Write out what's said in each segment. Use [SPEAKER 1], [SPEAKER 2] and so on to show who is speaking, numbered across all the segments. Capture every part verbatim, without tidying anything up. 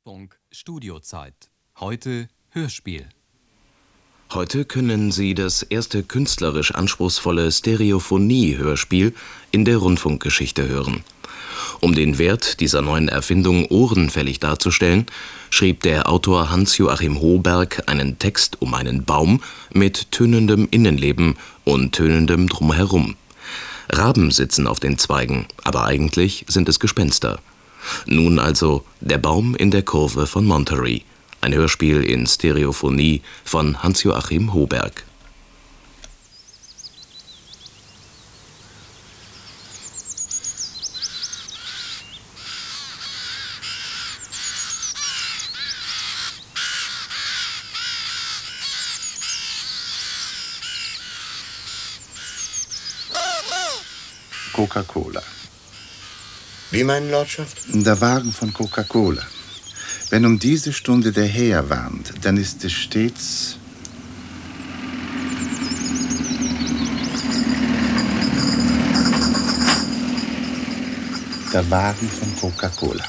[SPEAKER 1] Funk Studiozeit. Heute Hörspiel.
[SPEAKER 2] Heute können Sie das erste künstlerisch anspruchsvolle Stereophonie-Hörspiel in der Rundfunkgeschichte hören. Um den Wert dieser neuen Erfindung ohrenfällig darzustellen, schrieb der Autor Hans-Joachim Hoberg einen Text um einen Baum mit tönendem Innenleben und tönendem Drumherum. Raben sitzen auf den Zweigen, aber eigentlich sind es Gespenster. Nun also Der Baum in der Kurve von Monterey, ein Hörspiel in Stereophonie von Hans-Joachim Hoberg.
[SPEAKER 3] Coca-Cola.
[SPEAKER 4] Wie, meine Lordschaft?
[SPEAKER 3] Der Wagen von Coca-Cola. Wenn um diese Stunde der Häher warnt, dann ist es stets... der Wagen von Coca-Cola.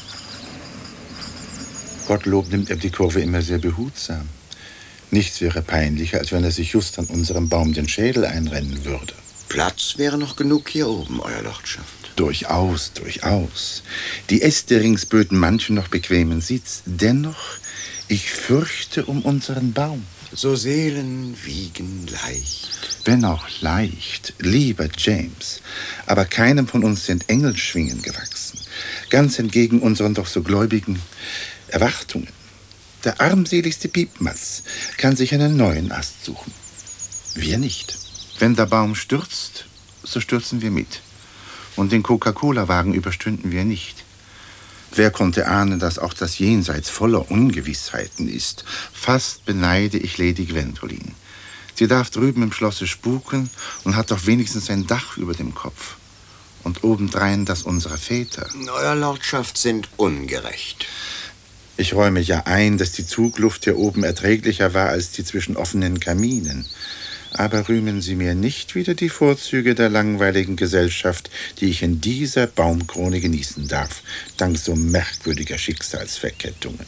[SPEAKER 3] Gottlob nimmt er die Kurve immer sehr behutsam. Nichts wäre peinlicher, als wenn er sich just an unserem Baum den Schädel einrennen würde.
[SPEAKER 4] Platz wäre noch genug hier oben, Euer Lordschaft.
[SPEAKER 3] Durchaus, durchaus. Die Äste rings böten manchen noch bequemen Sitz. Dennoch, ich fürchte um unseren Baum.
[SPEAKER 4] So Seelen wiegen leicht.
[SPEAKER 3] Wenn auch leicht, lieber James. Aber keinem von uns sind Engelschwingen gewachsen. Ganz entgegen unseren doch so gläubigen Erwartungen. Der armseligste Piepmatz kann sich einen neuen Ast suchen. Wir nicht. Wenn der Baum stürzt, so stürzen wir mit. Und den Coca-Cola-Wagen überstünden wir nicht. Wer konnte ahnen, dass auch das Jenseits voller Ungewissheiten ist? Fast beneide ich Lady Gwendoline. Sie darf drüben im Schlosse spuken und hat doch wenigstens ein Dach über dem Kopf. Und obendrein das unserer Väter.
[SPEAKER 4] Euer Lordschaft sind ungerecht.
[SPEAKER 3] Ich räume ja ein, dass die Zugluft hier oben erträglicher war als die zwischen offenen Kaminen. Aber rühmen Sie mir nicht wieder die Vorzüge der langweiligen Gesellschaft, die ich in dieser Baumkrone genießen darf, dank so merkwürdiger Schicksalsverkettungen.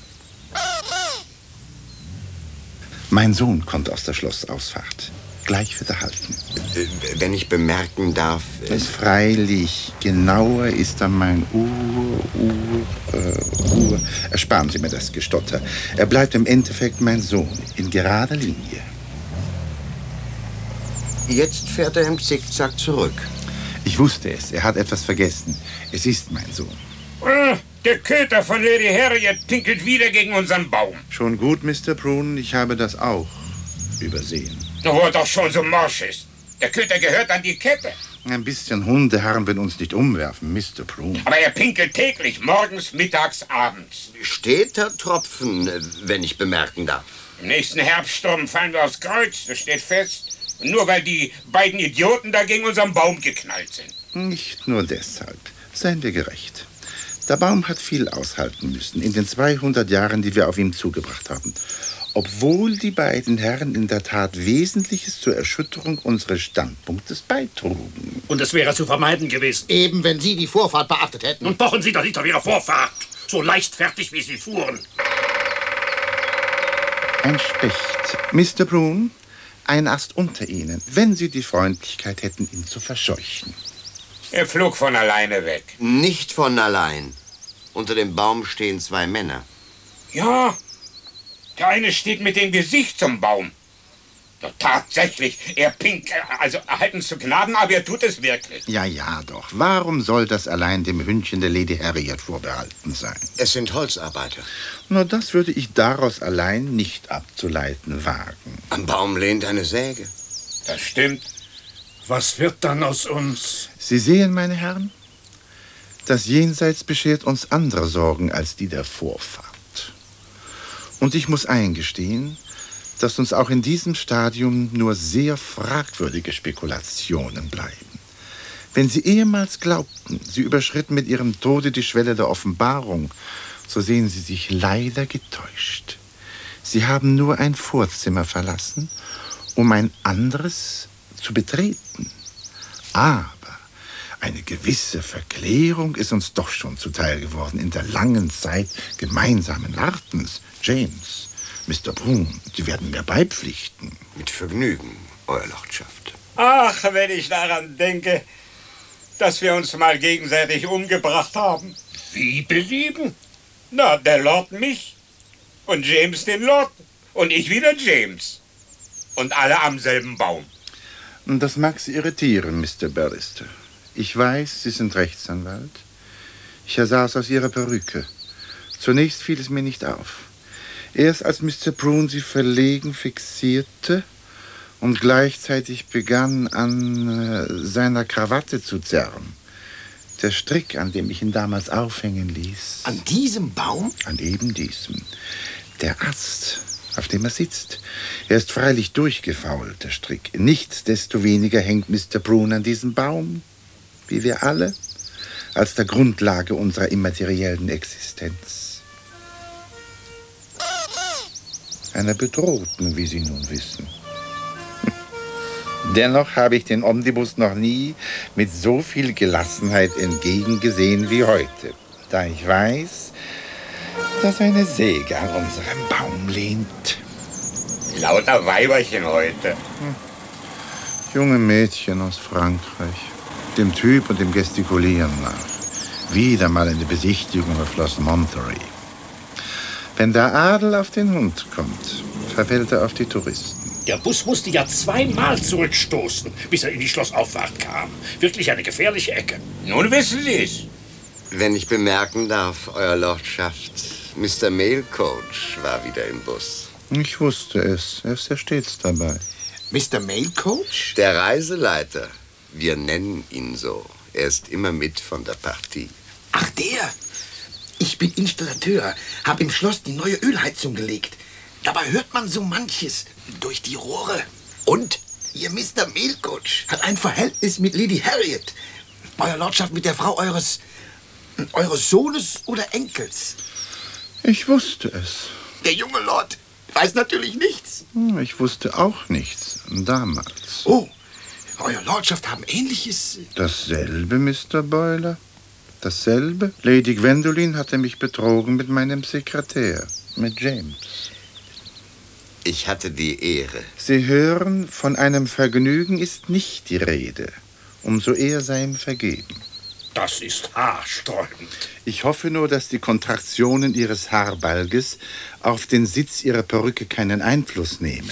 [SPEAKER 3] Mein Sohn kommt aus der Schlossausfahrt. Gleich wird er halten.
[SPEAKER 4] Wenn ich bemerken darf...
[SPEAKER 3] Äh es freilich, genauer ist er mein Uhr, Uhr, äh, Uhr. Ersparen Sie mir das Gestotter. Er bleibt im Endeffekt mein Sohn, in gerader Linie.
[SPEAKER 4] Jetzt fährt er im Zickzack zurück.
[SPEAKER 3] Ich wusste es. Er hat etwas vergessen. Es ist mein Sohn.
[SPEAKER 5] Oh, der Köter von Lady Harriet pinkelt wieder gegen unseren Baum.
[SPEAKER 3] Schon gut, Mister Prune. Ich habe das auch übersehen.
[SPEAKER 5] Wo er doch schon so morsch ist. Der Köter gehört an die Kette.
[SPEAKER 3] Ein bisschen Hundeherren will uns nicht umwerfen, Mister Prune.
[SPEAKER 5] Aber er pinkelt täglich, morgens, mittags, abends.
[SPEAKER 4] Steter Tropfen, wenn ich bemerken darf.
[SPEAKER 5] Im nächsten Herbststurm fallen wir aufs Kreuz, das steht fest. Nur weil die beiden Idioten da gegen unseren Baum geknallt sind.
[SPEAKER 3] Nicht nur deshalb. Seien wir gerecht. Der Baum hat viel aushalten müssen in den zweihundert Jahren, die wir auf ihm zugebracht haben. Obwohl die beiden Herren in der Tat Wesentliches zur Erschütterung unseres Standpunktes beitrugen.
[SPEAKER 6] Und es wäre zu vermeiden gewesen.
[SPEAKER 4] Eben, wenn Sie die Vorfahrt beachtet hätten.
[SPEAKER 6] Und pochen Sie doch nicht auf Ihre Vorfahrt. So leichtfertig, wie Sie fuhren.
[SPEAKER 3] Ein Specht. Mister Prune? Ein Ast unter Ihnen, wenn Sie die Freundlichkeit hätten, ihn zu verscheuchen.
[SPEAKER 5] Er flog von alleine weg.
[SPEAKER 4] Nicht von allein. Unter dem Baum stehen zwei Männer.
[SPEAKER 5] Ja, der eine steht mit dem Gesicht zum Baum. Doch tatsächlich, er pinkt, also erhalten zu Gnaden, aber er tut es wirklich.
[SPEAKER 3] Ja, ja, doch. Warum soll das allein dem Hündchen der Lady Harriet vorbehalten sein?
[SPEAKER 4] Es sind Holzarbeiter.
[SPEAKER 3] Nur das würde ich daraus allein nicht abzuleiten wagen.
[SPEAKER 4] Am Baum lehnt eine Säge.
[SPEAKER 5] Das stimmt.
[SPEAKER 6] Was wird dann aus uns?
[SPEAKER 3] Sie sehen, meine Herren, das Jenseits beschert uns andere Sorgen als die der Vorfahrt. Und ich muss eingestehen, dass uns auch in diesem Stadium nur sehr fragwürdige Spekulationen bleiben. Wenn Sie ehemals glaubten, Sie überschritten mit Ihrem Tode die Schwelle der Offenbarung, so sehen Sie sich leider getäuscht. Sie haben nur ein Vorzimmer verlassen, um ein anderes zu betreten. Aber Eine gewisse Verklärung ist uns doch schon zuteil geworden in der langen Zeit gemeinsamen Wartens. James, Mister Brun, Sie werden mir beipflichten.
[SPEAKER 4] Mit Vergnügen, Euer Lordschaft.
[SPEAKER 5] Ach, wenn ich daran denke, dass wir uns mal gegenseitig umgebracht haben.
[SPEAKER 6] Wie belieben?
[SPEAKER 5] Na, der Lord mich und James den Lord und ich wieder James. Und alle am selben Baum.
[SPEAKER 3] Das mag Sie irritieren, Mister Barrister. Ich weiß, Sie sind Rechtsanwalt. Ich ersah es aus Ihrer Perücke. Zunächst fiel es mir nicht auf. Erst als Mister Brun Sie verlegen fixierte und gleichzeitig begann, an äh, seiner Krawatte zu zerren. Der Strick, an dem ich ihn damals aufhängen ließ.
[SPEAKER 7] An diesem Baum?
[SPEAKER 3] An eben diesem. Der Ast, auf dem er sitzt. Er ist freilich durchgefault, der Strick. Nichtsdestoweniger hängt Mister Brun an diesem Baum, wie wir alle, als der Grundlage unserer immateriellen Existenz. Einer bedrohten, wie Sie nun wissen. Dennoch habe ich den Omnibus noch nie mit so viel Gelassenheit entgegengesehen wie heute, da ich weiß, dass eine Säge an unserem Baum lehnt.
[SPEAKER 5] Lauter Weiberchen heute.
[SPEAKER 3] Hm. Junge Mädchen aus Frankreich, dem Typ und dem Gestikulieren nach. Wieder mal eine Besichtigung auf Schloss Monterey. Wenn der Adel auf den Hund kommt, verfällt er auf die Touristen.
[SPEAKER 6] Der Bus musste ja zweimal zurückstoßen, bis er in die Schlossauffahrt kam. Wirklich eine gefährliche Ecke.
[SPEAKER 5] Nun wissen Sie es.
[SPEAKER 4] Wenn ich bemerken darf, Euer Lordschaft, Mister Mailcoach war wieder im Bus.
[SPEAKER 3] Ich wusste es. Er ist ja stets dabei.
[SPEAKER 7] Mister Mailcoach?
[SPEAKER 4] Der Reiseleiter. Wir nennen ihn so. Er ist immer mit von der Partie.
[SPEAKER 7] Ach, der. Ich bin Installateur, habe im Schloss die neue Ölheizung gelegt. Dabei hört man so manches durch die Rohre. Und Ihr Mister Mailcoach hat ein Verhältnis mit Lady Harriet. Euer Lordschaft mit der Frau eures... eures Sohnes oder Enkels.
[SPEAKER 3] Ich wusste es.
[SPEAKER 7] Der junge Lord weiß natürlich nichts.
[SPEAKER 3] Ich wusste auch nichts, damals.
[SPEAKER 7] Oh, Euer Lordschaft haben Ähnliches...
[SPEAKER 3] Dasselbe, Mister Boiler. Dasselbe. Lady Gwendoline hatte mich betrogen mit meinem Sekretär, mit James.
[SPEAKER 4] Ich hatte die Ehre.
[SPEAKER 3] Sie hören, von einem Vergnügen ist nicht die Rede. Umso eher sei ihm vergeben.
[SPEAKER 6] Das ist haarsträubend.
[SPEAKER 3] Ich hoffe nur, dass die Kontraktionen Ihres Haarbalges auf den Sitz Ihrer Perücke keinen Einfluss nehmen.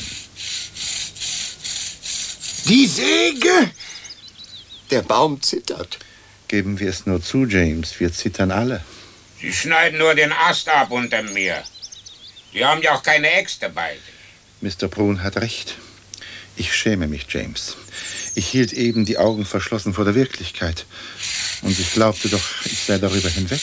[SPEAKER 7] Die Säge!
[SPEAKER 4] Der Baum zittert.
[SPEAKER 3] Geben wir es nur zu, James, wir zittern alle.
[SPEAKER 5] Sie schneiden nur den Ast ab unter mir. Sie haben ja auch keine Äxte bei sich.
[SPEAKER 3] Mister Brun hat recht. Ich schäme mich, James. Ich hielt eben die Augen verschlossen vor der Wirklichkeit. Und ich glaubte doch, ich sei darüber hinweg.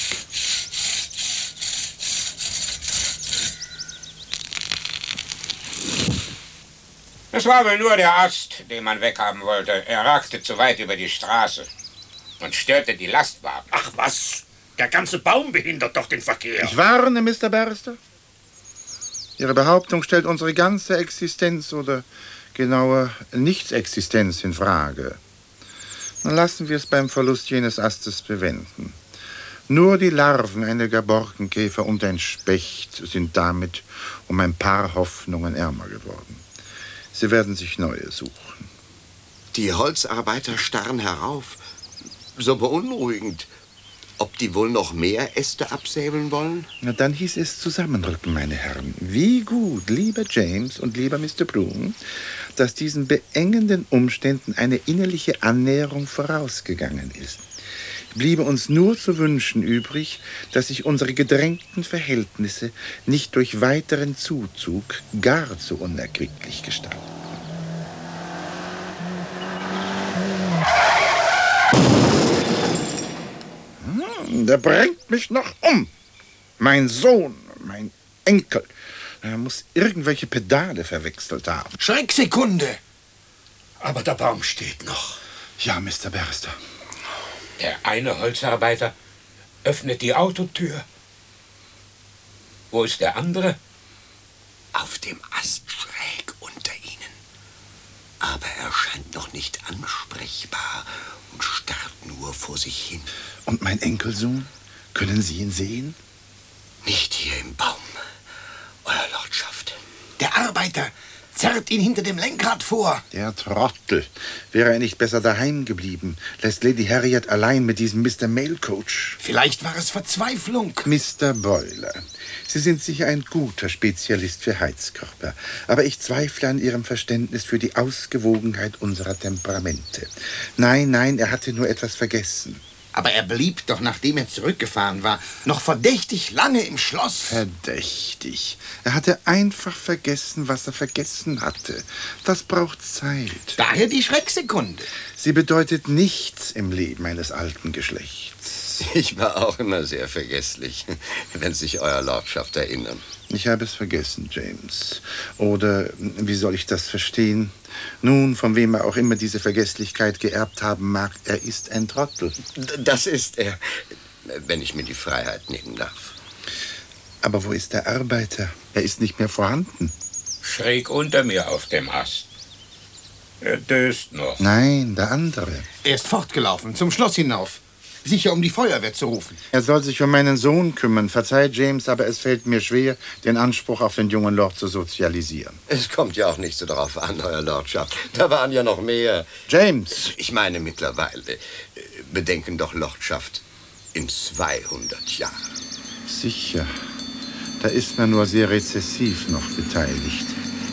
[SPEAKER 5] Es war wohl nur der Ast, den man weghaben wollte. Er ragte zu weit über die Straße und störte die Lastwagen.
[SPEAKER 6] Ach was, der ganze Baum behindert doch den Verkehr.
[SPEAKER 3] Ich warne, Mister Barrister. Ihre Behauptung stellt unsere ganze Existenz oder genauer Nichtsexistenz in Frage. Dann lassen wir es beim Verlust jenes Astes bewenden. Nur die Larven einiger Borkenkäfer und ein Specht sind damit um ein paar Hoffnungen ärmer geworden. Sie werden sich neue suchen.
[SPEAKER 4] Die Holzarbeiter starren herauf. So beunruhigend. Ob die wohl noch mehr Äste absäbeln wollen?
[SPEAKER 3] Na, dann hieß es zusammenrücken, meine Herren. Wie gut, lieber James und lieber Mister Brun, dass diesen beengenden Umständen eine innerliche Annäherung vorausgegangen ist. Bliebe uns nur zu wünschen übrig, dass sich unsere gedrängten Verhältnisse nicht durch weiteren Zuzug gar zu unerquicklich gestalten. Der bringt mich noch um. Mein Sohn, mein Enkel. Er muss irgendwelche Pedale verwechselt haben.
[SPEAKER 7] Schrecksekunde.
[SPEAKER 6] Aber der Baum steht noch.
[SPEAKER 3] Ja, Mister Barrister.
[SPEAKER 5] Der eine Holzarbeiter öffnet die Autotür. Wo ist der andere?
[SPEAKER 4] Auf dem Ast schräg unter ihnen. Aber er scheint noch nicht ansprechbar und starrt nur nur vor sich hin.
[SPEAKER 3] Und mein Enkelsohn? Können Sie ihn sehen?
[SPEAKER 4] Nicht hier im Baum, Euer Lordschaft.
[SPEAKER 7] Der Arbeiter zerrt ihn hinter dem Lenkrad vor.
[SPEAKER 3] Der Trottel. Wäre er nicht besser daheim geblieben? Lässt Lady Harriet allein mit diesem Mister Mailcoach.
[SPEAKER 7] Vielleicht war es Verzweiflung.
[SPEAKER 3] Mister Boiler, Sie sind sicher ein guter Spezialist für Heizkörper. Aber ich zweifle an Ihrem Verständnis für die Ausgewogenheit unserer Temperamente. Nein, nein, er hatte nur etwas vergessen.
[SPEAKER 7] Aber er blieb doch, nachdem er zurückgefahren war, noch verdächtig lange im Schloss.
[SPEAKER 3] Verdächtig. Er hatte einfach vergessen, was er vergessen hatte. Das braucht Zeit.
[SPEAKER 7] Daher die Schrecksekunde.
[SPEAKER 3] Sie bedeutet nichts im Leben eines alten Geschlechts.
[SPEAKER 4] Ich war auch immer sehr vergesslich, wenn sich Euer Lordschaft erinnern.
[SPEAKER 3] Ich habe es vergessen, James. Oder, wie soll ich das verstehen? Nun, von wem er auch immer diese Vergesslichkeit geerbt haben mag, er ist ein Trottel.
[SPEAKER 4] Das ist er, wenn ich mir die Freiheit nehmen darf.
[SPEAKER 3] Aber wo ist der Arbeiter? Er ist nicht mehr vorhanden.
[SPEAKER 5] Schräg unter mir auf dem Ast. Er döst noch.
[SPEAKER 3] Nein, der andere.
[SPEAKER 7] Er ist fortgelaufen, zum Schloss hinauf. Sicher, um die Feuerwehr zu rufen.
[SPEAKER 3] Er soll sich um meinen Sohn kümmern. Verzeih, James, aber es fällt mir schwer, den Anspruch auf den jungen Lord zu sozialisieren.
[SPEAKER 4] Es kommt ja auch nicht so darauf an, Euer Lordschaft. Da waren ja noch mehr.
[SPEAKER 3] James!
[SPEAKER 4] Ich meine mittlerweile. Bedenken doch, Lordschaft, in zweihundert Jahren.
[SPEAKER 3] Sicher. Da ist man nur sehr rezessiv noch beteiligt.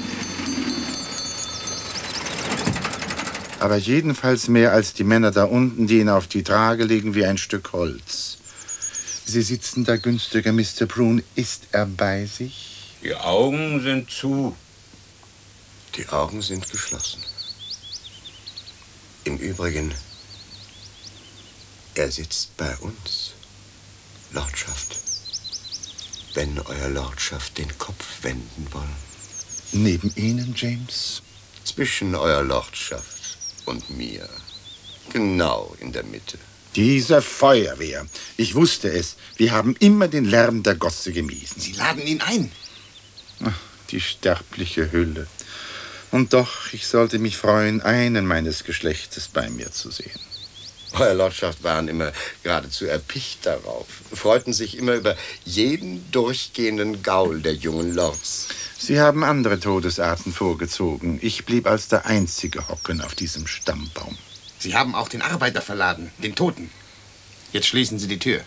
[SPEAKER 3] Aber jedenfalls mehr als die Männer da unten, die ihn auf die Trage legen wie ein Stück Holz. Sie sitzen da, günstiger Mister Prune. Ist er bei sich?
[SPEAKER 5] Die Augen sind zu.
[SPEAKER 4] Die Augen sind geschlossen. Im Übrigen, er sitzt bei uns, Lordschaft. Wenn Euer Lordschaft den Kopf wenden wollen.
[SPEAKER 3] Neben Ihnen, James?
[SPEAKER 4] Zwischen Euer Lordschaft und mir. Genau in der Mitte.
[SPEAKER 3] Diese Feuerwehr. Ich wusste es. Wir haben immer den Lärm der Gosse gemieden.
[SPEAKER 7] Sie laden ihn ein.
[SPEAKER 3] Ach, die sterbliche Hülle. Und doch, ich sollte mich freuen, einen meines Geschlechtes bei mir zu sehen.
[SPEAKER 4] Euer Lordschaft waren immer geradezu erpicht darauf, freuten sich immer über jeden durchgehenden Gaul der jungen Lords.
[SPEAKER 3] Sie haben andere Todesarten vorgezogen. Ich blieb als der Einzige hocken auf diesem Stammbaum.
[SPEAKER 7] Sie haben auch den Arbeiter verladen, den Toten. Jetzt schließen Sie die Tür.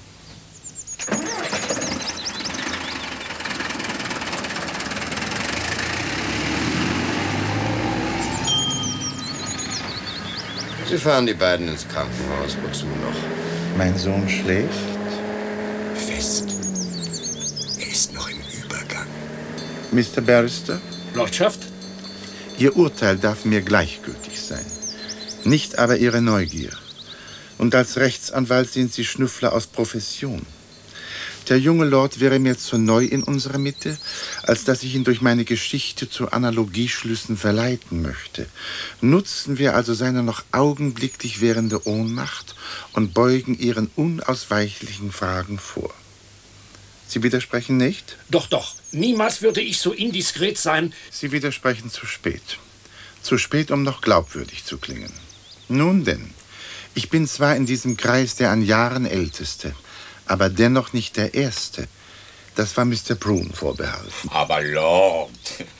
[SPEAKER 4] Sie fahren die beiden ins Krankenhaus. Wozu noch?
[SPEAKER 3] Mein Sohn schläft?
[SPEAKER 4] Fest. Er ist noch im Übergang.
[SPEAKER 3] Mister Barrister?
[SPEAKER 6] Lordschaft?
[SPEAKER 3] Ihr Urteil darf mir gleichgültig sein. Nicht aber Ihre Neugier. Und als Rechtsanwalt sind Sie Schnüffler aus Profession. Der junge Lord wäre mir zu neu in unserer Mitte, als dass ich ihn durch meine Geschichte zu Analogieschlüssen verleiten möchte. Nutzen wir also seine noch augenblicklich währende Ohnmacht und beugen Ihren unausweichlichen Fragen vor. Sie widersprechen nicht?
[SPEAKER 6] Doch, doch. Niemals würde ich so indiskret sein.
[SPEAKER 3] Sie widersprechen zu spät. Zu spät, um noch glaubwürdig zu klingen. Nun denn, ich bin zwar in diesem Kreis der an Jahren Älteste, aber dennoch nicht der Erste. Das war Mister Prune vorbehalten.
[SPEAKER 5] Aber Lord,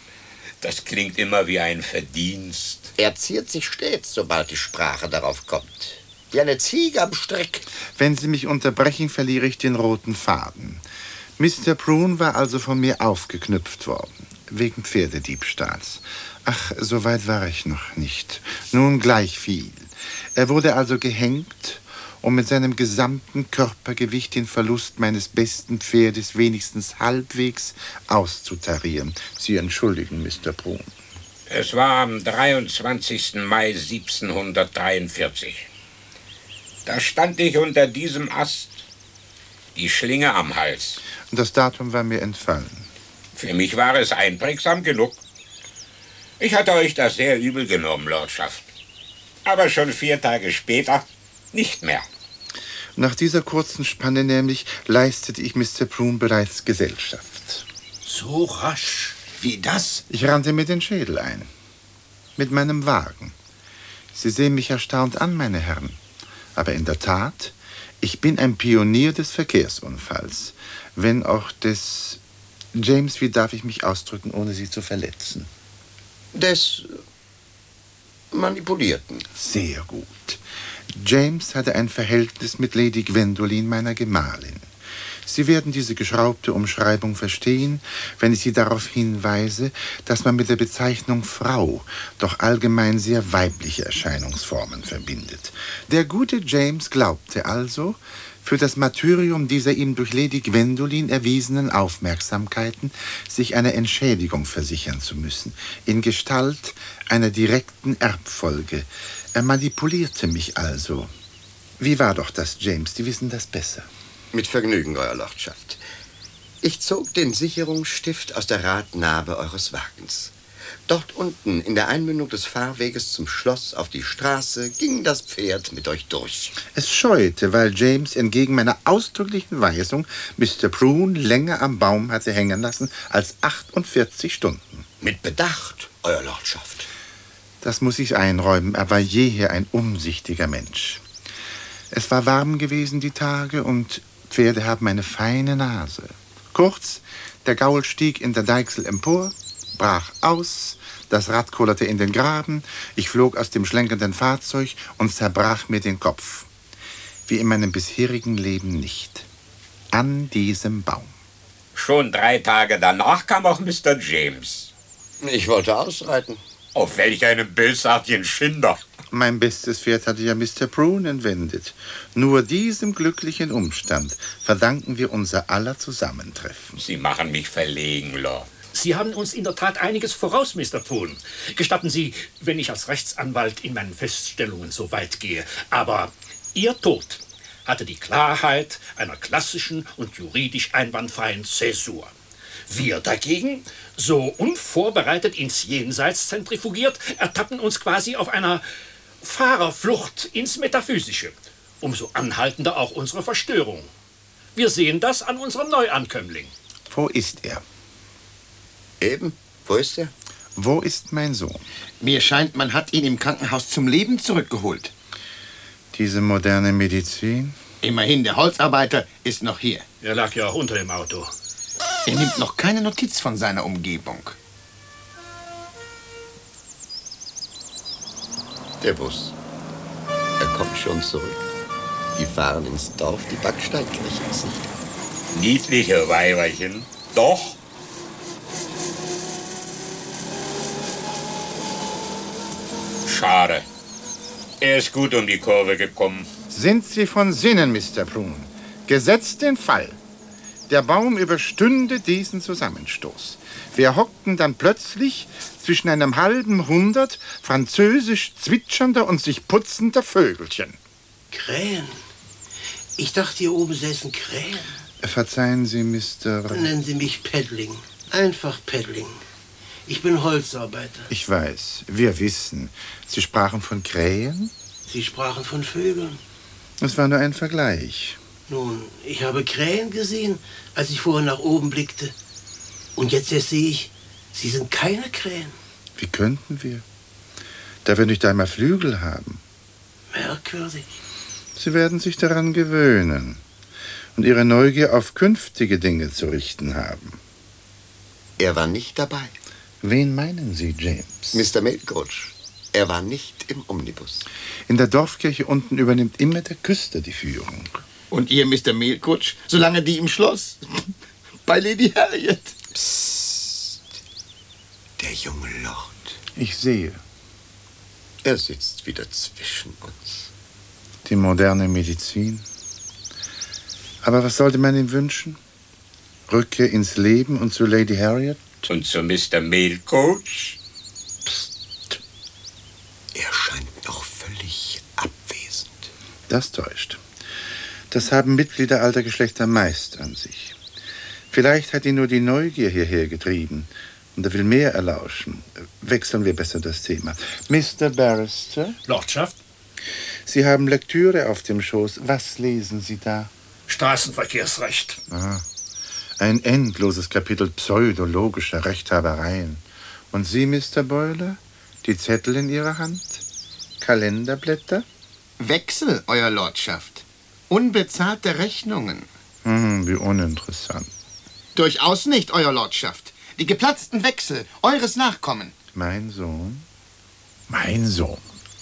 [SPEAKER 5] das klingt immer wie ein Verdienst.
[SPEAKER 4] Er ziert sich stets, sobald die Sprache darauf kommt. Wie eine Ziege am Strick.
[SPEAKER 3] Wenn Sie mich unterbrechen, verliere ich den roten Faden. Mister Prune war also von mir aufgeknüpft worden, wegen Pferdediebstahls. Ach, so weit war ich noch nicht. Nun gleich viel. Er wurde also gehängt, um mit seinem gesamten Körpergewicht den Verlust meines besten Pferdes wenigstens halbwegs auszutarieren. Sie entschuldigen, Mister Prune.
[SPEAKER 5] Es war am dreiundzwanzigsten Mai siebzehnhundertdreiundvierzig. Da stand ich unter diesem Ast, die Schlinge am Hals.
[SPEAKER 3] Und das Datum war mir entfallen.
[SPEAKER 5] Für mich war es einprägsam genug. Ich hatte euch das sehr übel genommen, Lordschaft. Aber schon vier Tage später nicht mehr.
[SPEAKER 3] Nach dieser kurzen Spanne nämlich leistete ich Mister Prune bereits Gesellschaft.
[SPEAKER 6] So rasch?
[SPEAKER 7] Wie das?
[SPEAKER 3] Ich rannte mir den Schädel ein. Mit meinem Wagen. Sie sehen mich erstaunt an, meine Herren. Aber in der Tat, ich bin ein Pionier des Verkehrsunfalls. Wenn auch des... James, wie darf ich mich ausdrücken, ohne Sie zu verletzen?
[SPEAKER 4] Des Manipulierten.
[SPEAKER 3] Sehr gut. James hatte ein Verhältnis mit Lady Gwendoline, meiner Gemahlin. Sie werden diese geschraubte Umschreibung verstehen, wenn ich Sie darauf hinweise, dass man mit der Bezeichnung Frau doch allgemein sehr weibliche Erscheinungsformen verbindet. Der gute James glaubte also, für das Martyrium dieser ihm durch Lady Gwendoline erwiesenen Aufmerksamkeiten sich eine Entschädigung versichern zu müssen, in Gestalt einer direkten Erbfolge. Er manipulierte mich also. Wie war doch das, James? Sie wissen das besser.
[SPEAKER 4] Mit Vergnügen, Euer Lordschaft. Ich zog den Sicherungsstift aus der Radnabe eures Wagens. Dort unten, in der Einmündung des Fahrweges zum Schloss auf die Straße, ging das Pferd mit euch durch.
[SPEAKER 3] Es scheute, weil James entgegen meiner ausdrücklichen Weisung Mister Prune länger am Baum hatte hängen lassen als achtundvierzig Stunden.
[SPEAKER 4] Mit Bedacht, Euer Lordschaft.
[SPEAKER 3] Das muss ich einräumen. Er war jeher ein umsichtiger Mensch. Es war warm gewesen, die Tage, und Pferde haben eine feine Nase. Kurz, der Gaul stieg in der Deichsel empor, brach aus, das Rad kullerte in den Graben, ich flog aus dem schlenkernden Fahrzeug und zerbrach mir den Kopf. Wie in meinem bisherigen Leben nicht. An diesem Baum.
[SPEAKER 5] Schon drei Tage danach kam auch Mister James.
[SPEAKER 4] Ich wollte ausreiten.
[SPEAKER 5] Auf welch einen bösartigen Schinder.
[SPEAKER 3] Mein bestes Pferd hatte ja Mister Prune entwendet. Nur diesem glücklichen Umstand verdanken wir unser aller Zusammentreffen.
[SPEAKER 5] Sie machen mich verlegen, Lord.
[SPEAKER 6] Sie haben uns in der Tat einiges voraus, Mister Prune. Gestatten Sie, wenn ich als Rechtsanwalt in meinen Feststellungen so weit gehe. Aber Ihr Tod hatte die Klarheit einer klassischen und juridisch einwandfreien Zäsur. Wir dagegen, so unvorbereitet ins Jenseits zentrifugiert, ertappen uns quasi auf einer Fahrerflucht ins Metaphysische. Umso anhaltender auch unsere Verstörung. Wir sehen das an unserem Neuankömmling.
[SPEAKER 3] Wo ist er?
[SPEAKER 4] Eben, wo ist er?
[SPEAKER 3] Wo ist mein Sohn?
[SPEAKER 7] Mir scheint, man hat ihn im Krankenhaus zum Leben zurückgeholt.
[SPEAKER 3] Diese moderne Medizin?
[SPEAKER 7] Immerhin, der Holzarbeiter ist noch hier.
[SPEAKER 6] Er lag ja auch unter dem Auto.
[SPEAKER 7] Er nimmt noch keine Notiz von seiner Umgebung.
[SPEAKER 4] Der Bus. Er kommt schon zurück. Die fahren ins Dorf, die Backsteinkirche ist nicht.
[SPEAKER 5] Niedliche Weiberchen. Doch. Schade. Er ist gut um die Kurve gekommen.
[SPEAKER 3] Sind Sie von Sinnen, Mister Prune? Gesetzt den Fall. Der Baum überstünde diesen Zusammenstoß. Wir hockten dann plötzlich zwischen einem halben Hundert französisch zwitschernder und sich putzender Vögelchen.
[SPEAKER 8] Krähen? Ich dachte, hier oben säßen Krähen.
[SPEAKER 3] Verzeihen Sie, Mister
[SPEAKER 8] Nennen Sie mich Paddling. Einfach Paddling. Ich bin Holzarbeiter.
[SPEAKER 3] Ich weiß, wir wissen. Sie sprachen von Krähen?
[SPEAKER 8] Sie sprachen von Vögeln.
[SPEAKER 3] Es war nur ein Vergleich.
[SPEAKER 8] Nun, ich habe Krähen gesehen, als ich vorher nach oben blickte. Und jetzt erst sehe ich, sie sind keine Krähen.
[SPEAKER 3] Wie könnten wir? Da wir nicht einmal Flügel haben.
[SPEAKER 8] Merkwürdig.
[SPEAKER 3] Sie werden sich daran gewöhnen und ihre Neugier auf künftige Dinge zu richten haben.
[SPEAKER 4] Er war nicht dabei.
[SPEAKER 3] Wen meinen Sie, James?
[SPEAKER 4] Mister Melkroach. Er war nicht im Omnibus.
[SPEAKER 3] In der Dorfkirche unten übernimmt immer der Küster die Führung.
[SPEAKER 7] Und ihr, Mister Melkroach, solange die im Schloss bei Lady Harriet.
[SPEAKER 4] Psst. Der junge Lord.
[SPEAKER 3] Ich sehe.
[SPEAKER 4] Er sitzt wieder zwischen uns.
[SPEAKER 3] Die moderne Medizin. Aber was sollte man ihm wünschen? Rückkehr ins Leben und zu Lady Harriet?
[SPEAKER 5] Und zu Mister Melkroach?
[SPEAKER 3] Psst.
[SPEAKER 4] Er scheint noch völlig abwesend.
[SPEAKER 3] Das täuscht. Das haben Mitglieder alter Geschlechter meist an sich. Vielleicht hat ihn nur die Neugier hierher getrieben und er will mehr erlauschen. Wechseln wir besser das Thema. Mister Barrister?
[SPEAKER 6] Lordschaft?
[SPEAKER 3] Sie haben Lektüre auf dem Schoß. Was lesen Sie da?
[SPEAKER 6] Straßenverkehrsrecht.
[SPEAKER 3] Ah, ein endloses Kapitel pseudologischer Rechthabereien. Und Sie, Mister Boiler? Die Zettel in Ihrer Hand? Kalenderblätter?
[SPEAKER 7] Wechsel, Euer Lordschaft. Unbezahlte Rechnungen.
[SPEAKER 3] Hm, wie uninteressant.
[SPEAKER 7] Durchaus nicht, Euer Lordschaft. Die geplatzten Wechsel eures Nachkommen.
[SPEAKER 3] Mein Sohn? Mein Sohn.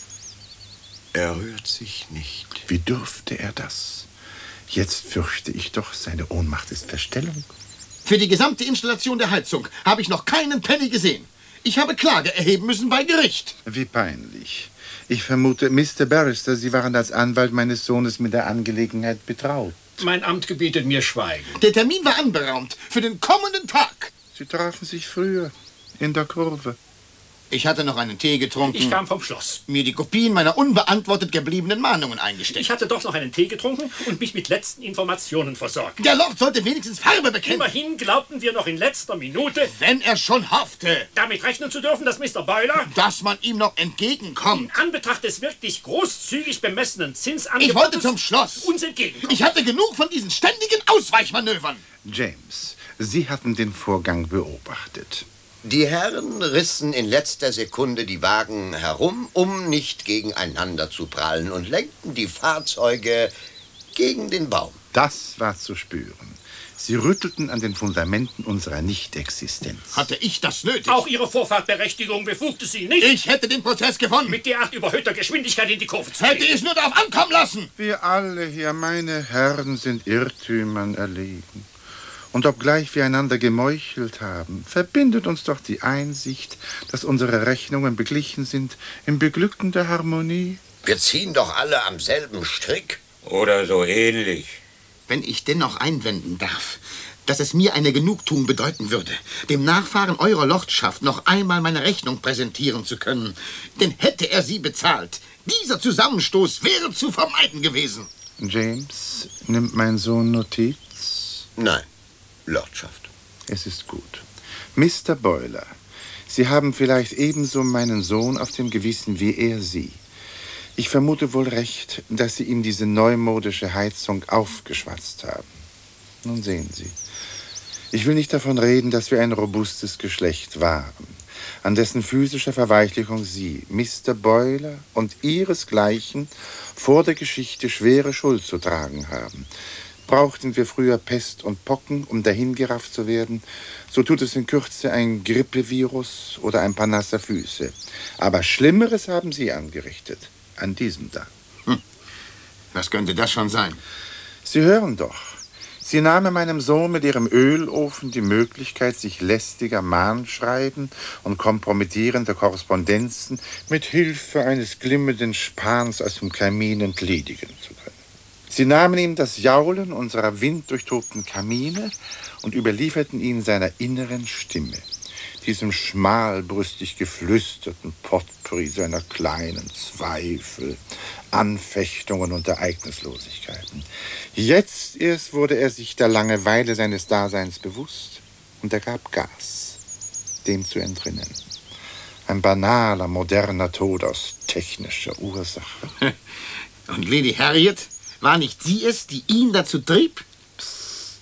[SPEAKER 4] Er rührt sich nicht.
[SPEAKER 3] Wie dürfte er das? Jetzt fürchte ich doch, seine Ohnmacht ist Verstellung.
[SPEAKER 7] Für die gesamte Installation der Heizung habe ich noch keinen Penny gesehen. Ich habe Klage erheben müssen bei Gericht.
[SPEAKER 3] Wie peinlich. Ich vermute, Mister Barrister, Sie waren als Anwalt meines Sohnes mit der Angelegenheit betraut.
[SPEAKER 6] Mein Amt gebietet mir Schweigen.
[SPEAKER 7] Der Termin war anberaumt für den kommenden Tag.
[SPEAKER 3] Sie trafen sich früher in der Kurve.
[SPEAKER 7] Ich hatte noch einen Tee getrunken.
[SPEAKER 6] Ich kam vom Schloss.
[SPEAKER 7] Mir die Kopien meiner unbeantwortet gebliebenen Mahnungen eingesteckt.
[SPEAKER 6] Ich hatte doch noch einen Tee getrunken und mich mit letzten Informationen versorgt.
[SPEAKER 7] Der Lord sollte wenigstens Farbe bekennen.
[SPEAKER 6] Immerhin glaubten wir noch in letzter Minute,
[SPEAKER 7] wenn er schon hoffte,
[SPEAKER 6] damit rechnen zu dürfen, dass Mister Boiler,
[SPEAKER 7] dass man ihm noch entgegenkommt,
[SPEAKER 6] in Anbetracht des wirklich großzügig bemessenen Zinsangebotes,
[SPEAKER 7] ich wollte zum Schloss,
[SPEAKER 6] uns entgegenkommen.
[SPEAKER 7] Ich hatte genug von diesen ständigen Ausweichmanövern.
[SPEAKER 3] James, Sie hatten den Vorgang beobachtet.
[SPEAKER 4] Die Herren rissen in letzter Sekunde die Wagen herum, um nicht gegeneinander zu prallen, und lenkten die Fahrzeuge gegen den Baum.
[SPEAKER 3] Das war zu spüren. Sie rüttelten an den Fundamenten unserer Nichtexistenz.
[SPEAKER 7] Hatte ich das nötig?
[SPEAKER 6] Auch Ihre Vorfahrtberechtigung befugte Sie nicht.
[SPEAKER 7] Ich hätte den Prozess gewonnen.
[SPEAKER 6] Mit derart überhöhter Geschwindigkeit in die Kurve zu
[SPEAKER 7] Hätte ich es nur darauf ankommen lassen.
[SPEAKER 3] Wir alle hier, meine Herren, sind Irrtümern erlegen. Und obgleich wir einander gemeuchelt haben, verbindet uns doch die Einsicht, dass unsere Rechnungen beglichen sind im Beglücken der Harmonie.
[SPEAKER 4] Wir ziehen doch alle am selben Strick.
[SPEAKER 5] Oder so ähnlich.
[SPEAKER 7] Wenn ich dennoch einwenden darf, dass es mir eine Genugtuung bedeuten würde, dem Nachfahren eurer Lordschaft noch einmal meine Rechnung präsentieren zu können, denn hätte er sie bezahlt, dieser Zusammenstoß wäre zu vermeiden gewesen.
[SPEAKER 3] James, nimmt mein Sohn Notiz?
[SPEAKER 4] Nein. Lordschaft.
[SPEAKER 3] Es ist gut. Mister Boiler, Sie haben vielleicht ebenso meinen Sohn auf dem Gewissen wie er Sie. Ich vermute wohl recht, dass Sie ihm diese neumodische Heizung aufgeschwatzt haben. Nun sehen Sie, ich will nicht davon reden, dass wir ein robustes Geschlecht waren, an dessen physischer Verweichlichung Sie, Mister Boiler und Ihresgleichen vor der Geschichte schwere Schuld zu tragen haben. Brauchten wir früher Pest und Pocken, um dahingerafft zu werden, so tut es in Kürze ein Grippevirus oder ein paar nasse Füße. Aber Schlimmeres haben Sie angerichtet, an diesem Tag.
[SPEAKER 7] Hm. Was könnte das schon sein?
[SPEAKER 3] Sie hören doch. Sie nahmen meinem Sohn mit Ihrem Ölofen die Möglichkeit, sich lästiger Mahnschreiben und kompromittierender Korrespondenzen mit Hilfe eines glimmenden Spans aus dem Kamin entledigen zu können. Sie nahmen ihm das Jaulen unserer winddurchtobten Kamine und überlieferten ihn seiner inneren Stimme, diesem schmalbrüstig geflüsterten Potpourri seiner kleinen Zweifel, Anfechtungen und Ereignislosigkeiten. Jetzt erst wurde er sich der Langeweile seines Daseins bewusst und er gab Gas, dem zu entrinnen. Ein banaler, moderner Tod aus technischer Ursache.
[SPEAKER 7] Und Lady Harriet? War nicht sie es, die ihn dazu trieb?
[SPEAKER 3] Psst.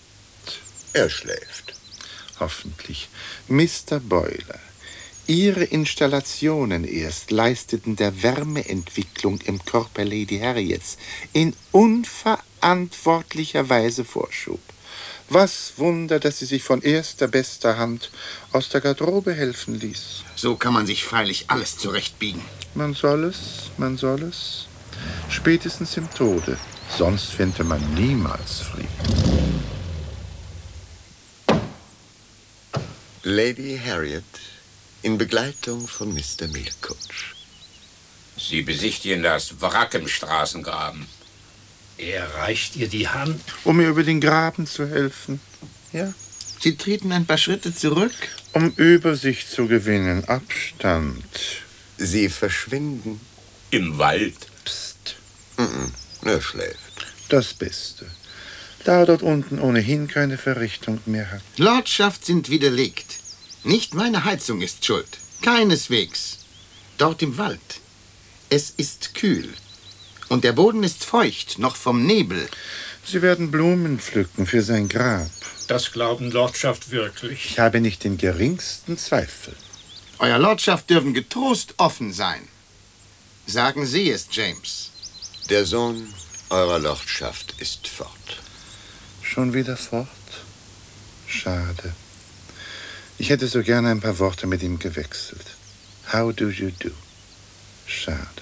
[SPEAKER 4] Er schläft.
[SPEAKER 3] Hoffentlich. Mister Boiler, Ihre Installationen erst leisteten der Wärmeentwicklung im Körper Lady Harriets in unverantwortlicher Weise Vorschub. Was Wunder, dass sie sich von erster bester Hand aus der Garderobe helfen ließ.
[SPEAKER 7] So kann man sich freilich alles zurechtbiegen.
[SPEAKER 3] Man soll es, man soll es. Spätestens im Tode. Sonst fände man niemals Frieden.
[SPEAKER 4] Lady Harriet in Begleitung von Mister Mehlkutsch.
[SPEAKER 5] Sie besichtigen das Wrack im Straßengraben.
[SPEAKER 6] Er reicht ihr die Hand.
[SPEAKER 3] Um mir über den Graben zu helfen. Ja.
[SPEAKER 7] Sie treten ein paar Schritte zurück.
[SPEAKER 3] Um Übersicht zu gewinnen. Abstand.
[SPEAKER 4] Sie verschwinden.
[SPEAKER 5] Im Wald.
[SPEAKER 3] Psst.
[SPEAKER 4] Mm-mm. Er schläft.
[SPEAKER 3] Das Beste. Da er dort unten ohnehin keine Verrichtung mehr hat.
[SPEAKER 7] Lordschaft sind widerlegt. Nicht meine Heizung ist schuld. Keineswegs. Dort im Wald. Es ist kühl. Und der Boden ist feucht, noch vom Nebel.
[SPEAKER 3] Sie werden Blumen pflücken für sein Grab.
[SPEAKER 6] Das glauben Lordschaft wirklich.
[SPEAKER 3] Ich habe nicht den geringsten Zweifel.
[SPEAKER 7] Euer Lordschaft dürfen getrost offen sein. Sagen Sie es, James.
[SPEAKER 4] Der Sohn eurer Lordschaft ist fort.
[SPEAKER 3] Schon wieder fort? Schade. Ich hätte so gerne ein paar Worte mit ihm gewechselt. How do you do? Schade.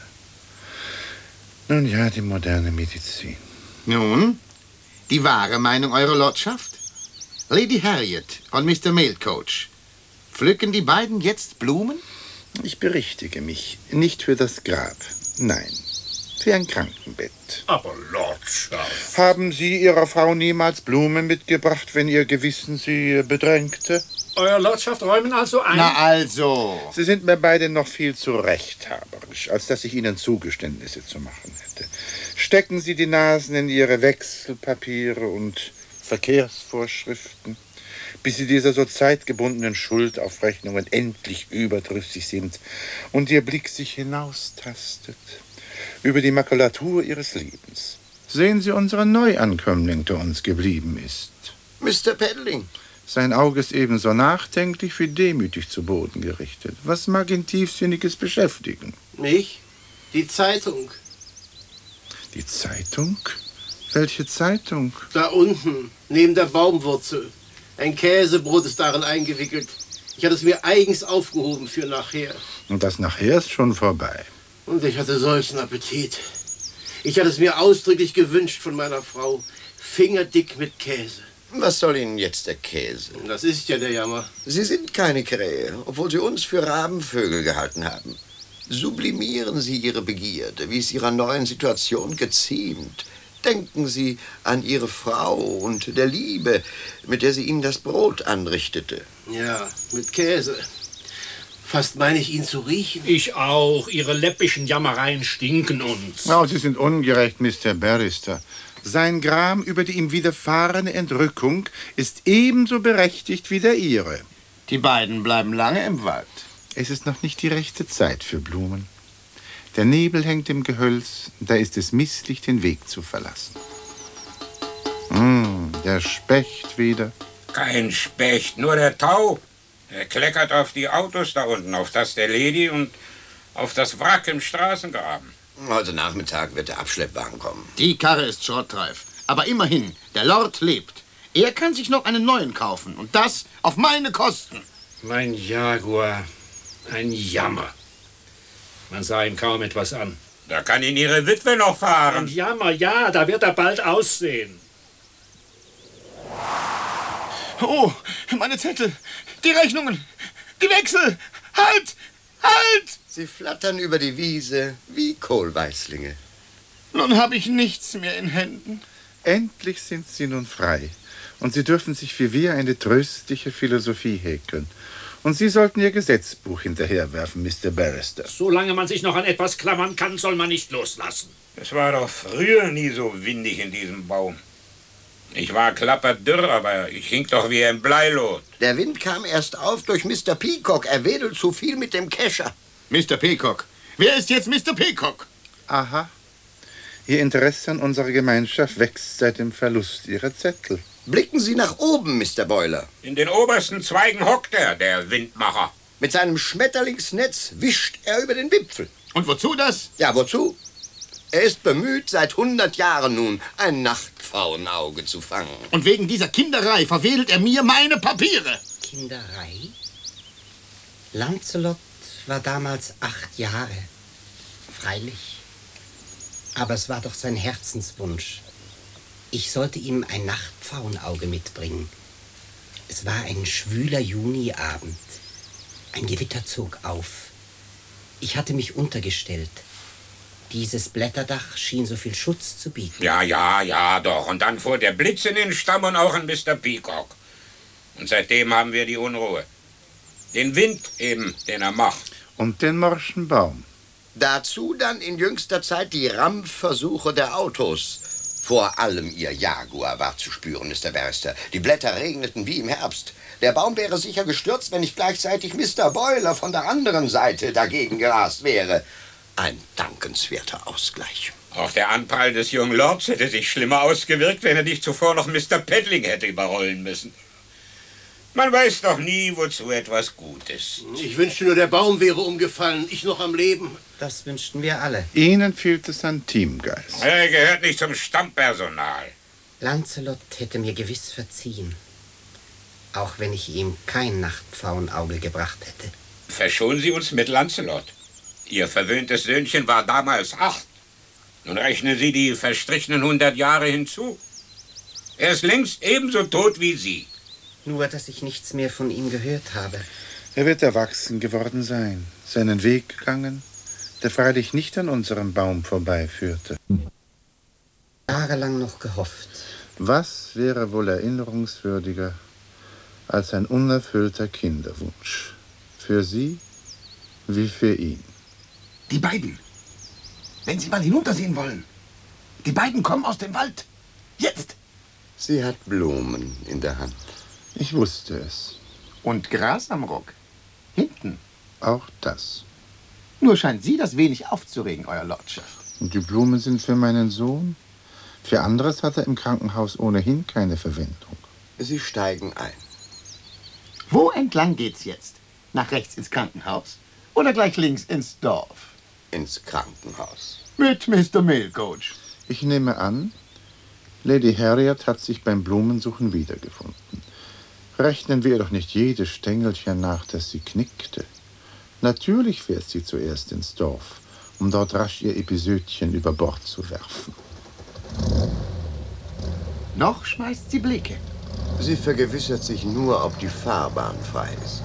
[SPEAKER 3] Nun ja, die moderne Medizin.
[SPEAKER 7] Nun, die wahre Meinung eurer Lordschaft? Lady Harriet und Mister Mailcoach. Pflücken die beiden jetzt Blumen?
[SPEAKER 3] Ich berichtige mich. Nicht für das Grab. Nein. Für ein Krankenbett.
[SPEAKER 6] Aber Lordschaft.
[SPEAKER 3] Haben Sie Ihrer Frau niemals Blumen mitgebracht, wenn Ihr Gewissen Sie bedrängte?
[SPEAKER 6] Euer Lordschaft räumen also ein?
[SPEAKER 7] Na also.
[SPEAKER 3] Sie sind mir beide noch viel zu rechthaberisch, als dass ich Ihnen Zugeständnisse zu machen hätte. Stecken Sie die Nasen in Ihre Wechselpapiere und Verkehrsvorschriften, bis Sie dieser so zeitgebundenen Schuldaufrechnungen endlich überdrüssig sind und Ihr Blick sich hinaustastet über die Makulatur Ihres Lebens. Sehen Sie unseren Neuankömmling, der uns geblieben ist.
[SPEAKER 4] Mister Peddling.
[SPEAKER 3] Sein Auge ist ebenso nachdenklich wie demütig zu Boden gerichtet. Was mag ihn Tiefsinniges beschäftigen?
[SPEAKER 8] Mich? Die Zeitung.
[SPEAKER 3] Die Zeitung? Welche Zeitung?
[SPEAKER 8] Da unten, neben der Baumwurzel. Ein Käsebrot ist darin eingewickelt. Ich hatte es mir eigens aufgehoben für nachher.
[SPEAKER 3] Und das nachher ist schon vorbei.
[SPEAKER 8] Und ich hatte solchen Appetit. Ich hatte es mir ausdrücklich gewünscht von meiner Frau. Fingerdick mit Käse.
[SPEAKER 4] Was soll Ihnen jetzt der Käse?
[SPEAKER 8] Das ist ja der Jammer.
[SPEAKER 4] Sie sind keine Krähe, obwohl Sie uns für Rabenvögel gehalten haben. Sublimieren Sie Ihre Begierde, wie es Ihrer neuen Situation geziemt. Denken Sie an Ihre Frau und der Liebe, mit der sie Ihnen das Brot anrichtete.
[SPEAKER 8] Ja, mit Käse. Fast meine ich, ihn zu riechen.
[SPEAKER 6] Ich auch. Ihre läppischen Jammereien stinken uns.
[SPEAKER 3] Oh, Sie sind ungerecht, Mister Barrister. Sein Gram über die ihm widerfahrene Entrückung ist ebenso berechtigt wie der Ihre.
[SPEAKER 7] Die beiden bleiben lange im Wald.
[SPEAKER 3] Es ist noch nicht die rechte Zeit für Blumen. Der Nebel hängt im Gehölz, da ist es misslich, den Weg zu verlassen. Mmh, der Specht wieder.
[SPEAKER 5] Kein Specht, nur der Tau. Er kleckert auf die Autos da unten, auf das der Lady und auf das Wrack im Straßengraben.
[SPEAKER 4] Heute Nachmittag wird der Abschleppwagen kommen.
[SPEAKER 7] Die Karre ist schrottreif. Aber immerhin, der Lord lebt. Er kann sich noch einen neuen kaufen. Und das auf meine Kosten.
[SPEAKER 6] Mein Jaguar. Ein Jammer. Man sah ihm kaum etwas an.
[SPEAKER 5] Da kann ihn Ihre Witwe noch fahren.
[SPEAKER 6] Ein Jammer, ja, da wird er bald aussehen.
[SPEAKER 7] Oh, meine Zettel, die Rechnungen, die Wechsel. Halt! Halt!
[SPEAKER 4] Sie flattern über die Wiese wie Kohlweißlinge.
[SPEAKER 7] Nun habe ich nichts mehr in Händen.
[SPEAKER 3] Endlich sind Sie nun frei. Und Sie dürfen sich wie wir eine tröstliche Philosophie häkeln. Und Sie sollten Ihr Gesetzbuch hinterherwerfen, Mister Barrister.
[SPEAKER 6] Solange man sich noch an etwas klammern kann, soll man nicht loslassen.
[SPEAKER 5] Es war doch früher nie so windig in diesem Baum. Ich war klapperdürr, aber ich hing doch wie ein Bleilot.
[SPEAKER 4] Der Wind kam erst auf durch Mister Peacock. Er wedelt zu viel mit dem Kescher.
[SPEAKER 7] Mister Peacock. Wer ist jetzt Mister Peacock?
[SPEAKER 3] Aha. Ihr Interesse an unserer Gemeinschaft wächst seit dem Verlust Ihrer Zettel.
[SPEAKER 4] Blicken Sie nach oben, Mister Boiler.
[SPEAKER 5] In den obersten Zweigen hockt er, der Windmacher.
[SPEAKER 4] Mit seinem Schmetterlingsnetz wischt er über den Wipfel.
[SPEAKER 7] Und wozu das?
[SPEAKER 4] Ja, wozu? Er ist bemüht, seit hundert Jahren nun ein Nachtpfauenauge zu fangen.
[SPEAKER 7] Und wegen dieser Kinderei verwedelt er mir meine Papiere.
[SPEAKER 9] Kinderei? Lancelot war damals acht Jahre. Freilich. Aber es war doch sein Herzenswunsch. Ich sollte ihm ein Nachtpfauenauge mitbringen. Es war ein schwüler Juniabend. Ein Gewitter zog auf. Ich hatte mich untergestellt. Dieses Blätterdach schien so viel Schutz zu bieten.
[SPEAKER 5] Ja, ja, ja, doch. Und dann fuhr der Blitz in den Stamm und auch in Mister Peacock. Und seitdem haben wir die Unruhe. Den Wind eben, den er macht.
[SPEAKER 3] Und den morschen Baum.
[SPEAKER 4] Dazu dann in jüngster Zeit die Rampfversuche der Autos. Vor allem Ihr Jaguar war zu spüren, Mister Barrister. Die Blätter regneten wie im Herbst. Der Baum wäre sicher gestürzt, wenn nicht gleichzeitig Mister Boiler von der anderen Seite dagegen gerast wäre. Ein dankenswerter Ausgleich.
[SPEAKER 5] Auch der Anprall des jungen Lords hätte sich schlimmer ausgewirkt, wenn er nicht zuvor noch Mister Peddling hätte überrollen müssen. Man weiß doch nie, wozu etwas gut ist.
[SPEAKER 8] Ich wünschte nur, der Baum wäre umgefallen, ich noch am Leben.
[SPEAKER 9] Das wünschten wir alle.
[SPEAKER 3] Ihnen fehlt es an Teamgeist.
[SPEAKER 5] Er gehört nicht zum Stammpersonal.
[SPEAKER 9] Lancelot hätte mir gewiss verziehen. Auch wenn ich ihm kein Nachtpfauenauge gebracht hätte.
[SPEAKER 5] Verschonen Sie uns mit Lancelot. Ihr verwöhntes Söhnchen war damals acht. Nun rechnen Sie die verstrichenen hundert Jahre hinzu. Er ist längst ebenso tot wie Sie.
[SPEAKER 9] Nur, dass ich nichts mehr von ihm gehört habe.
[SPEAKER 3] Er wird erwachsen geworden sein, seinen Weg gegangen, der freilich nicht an unserem Baum vorbeiführte.
[SPEAKER 9] Jahrelang noch gehofft.
[SPEAKER 3] Was wäre wohl erinnerungswürdiger als ein unerfüllter Kinderwunsch? Für Sie wie für ihn.
[SPEAKER 7] Die beiden. Wenn Sie mal hinuntersehen wollen. Die beiden kommen aus dem Wald. Jetzt.
[SPEAKER 4] Sie hat Blumen in der Hand.
[SPEAKER 3] Ich wusste es.
[SPEAKER 7] Und Gras am Rock. Hinten.
[SPEAKER 3] Auch das.
[SPEAKER 7] Nur scheint Sie das wenig aufzuregen, Euer Lordschaft.
[SPEAKER 3] Und die Blumen sind für meinen Sohn? Für anderes hat er im Krankenhaus ohnehin keine Verwendung.
[SPEAKER 4] Sie steigen ein.
[SPEAKER 7] Wo entlang geht's jetzt? Nach rechts ins Krankenhaus? Oder gleich links ins Dorf?
[SPEAKER 4] Ins Krankenhaus.
[SPEAKER 7] Mit Mister Mailcoach.
[SPEAKER 3] Ich nehme an, Lady Harriet hat sich beim Blumensuchen wiedergefunden. Rechnen wir doch nicht jedes Stängelchen nach, das sie knickte. Natürlich fährt sie zuerst ins Dorf, um dort rasch ihr Episödchen über Bord zu werfen.
[SPEAKER 7] Noch schmeißt sie Blicke.
[SPEAKER 4] Sie vergewissert sich nur, ob die Fahrbahn frei ist.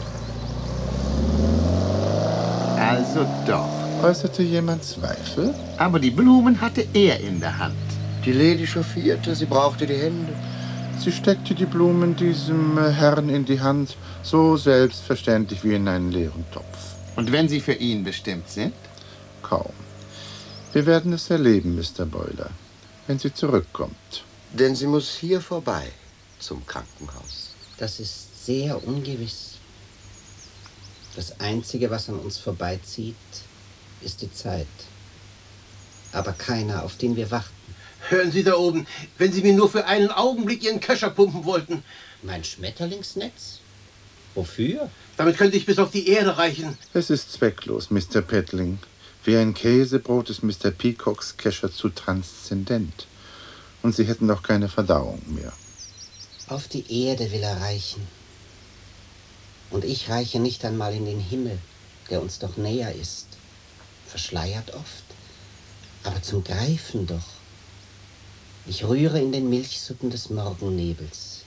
[SPEAKER 7] Also doch.
[SPEAKER 3] Äußerte jemand Zweifel?
[SPEAKER 7] Aber die Blumen hatte er in der Hand.
[SPEAKER 4] Die Lady chauffierte, sie brauchte die Hände.
[SPEAKER 3] Sie steckte die Blumen diesem Herrn in die Hand, so selbstverständlich wie in einen leeren Topf.
[SPEAKER 7] Und wenn sie für ihn bestimmt sind?
[SPEAKER 3] Kaum. Wir werden es erleben, Mister Boiler, wenn sie zurückkommt.
[SPEAKER 4] Denn sie muss hier vorbei, zum Krankenhaus.
[SPEAKER 9] Das ist sehr ungewiss. Das Einzige, was an uns vorbeizieht, ist die Zeit. Aber keiner, auf den wir warten.
[SPEAKER 8] Hören Sie da oben, wenn Sie mir nur für einen Augenblick Ihren Köcher pumpen wollten.
[SPEAKER 9] Mein Schmetterlingsnetz? Wofür?
[SPEAKER 8] Damit könnte ich bis auf die Erde reichen.
[SPEAKER 3] Es ist zwecklos, Mister Pettling. Wie ein Käsebrot ist Mister Peacocks Kescher zu transzendent. Und Sie hätten doch keine Verdauung mehr.
[SPEAKER 9] Auf die Erde will er reichen. Und ich reiche nicht einmal in den Himmel, der uns doch näher ist. Verschleiert oft, aber zum Greifen doch. Ich rühre in den Milchsuppen des Morgennebels.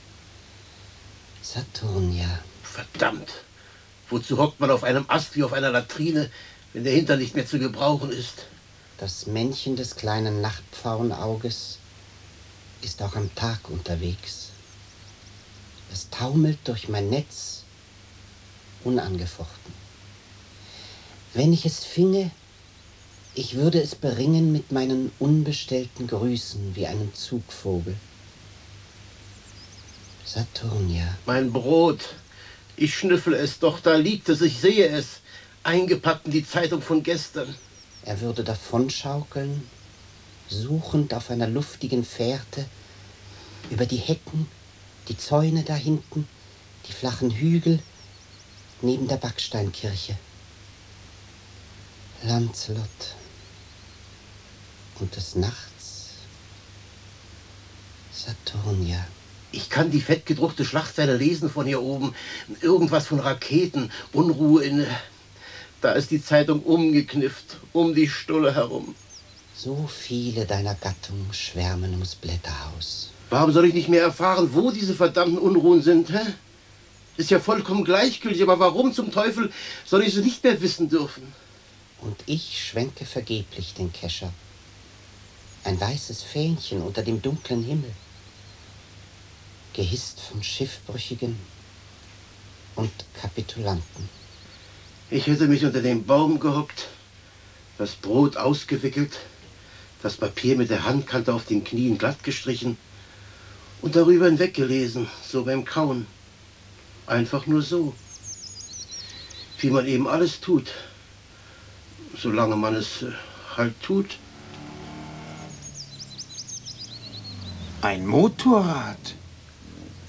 [SPEAKER 9] Saturnia.
[SPEAKER 8] Verdammt. Wozu hockt man auf einem Ast wie auf einer Latrine, wenn der Hintern nicht mehr zu gebrauchen ist?
[SPEAKER 9] Das Männchen des kleinen Nachtpfauenauges ist auch am Tag unterwegs. Es taumelt durch mein Netz, unangefochten. Wenn ich es finge, ich würde es beringen mit meinen unbestellten Grüßen wie einen Zugvogel. Saturnia.
[SPEAKER 8] Mein Brot. Ich schnüffle es, doch da liegt es, ich sehe es, eingepackt in die Zeitung von gestern.
[SPEAKER 9] Er würde davonschaukeln, suchend auf einer luftigen Fährte, über die Hecken, die Zäune da hinten, die flachen Hügel, neben der Backsteinkirche. Lancelot. Und des Nachts Saturnia.
[SPEAKER 8] Ich kann die fettgedruckte Schlachtzeile lesen von hier oben. Irgendwas von Raketen, Unruhe in... Da ist die Zeitung umgeknifft, um die Stulle herum.
[SPEAKER 9] So viele deiner Gattung schwärmen ums Blätterhaus.
[SPEAKER 8] Warum soll ich nicht mehr erfahren, wo diese verdammten Unruhen sind, hä? Ist ja vollkommen gleichgültig, aber warum zum Teufel soll ich es nicht mehr wissen dürfen?
[SPEAKER 9] Und ich schwenke vergeblich den Kescher. Ein weißes Fähnchen unter dem dunklen Himmel. Gehisst von Schiffbrüchigen und Kapitulanten.
[SPEAKER 8] Ich hätte mich unter den Baum gehockt, das Brot ausgewickelt, das Papier mit der Handkante auf den Knien glatt gestrichen und darüber hinweggelesen, so beim Kauen. Einfach nur so. Wie man eben alles tut, solange man es äh, halt tut.
[SPEAKER 7] Ein Motorrad.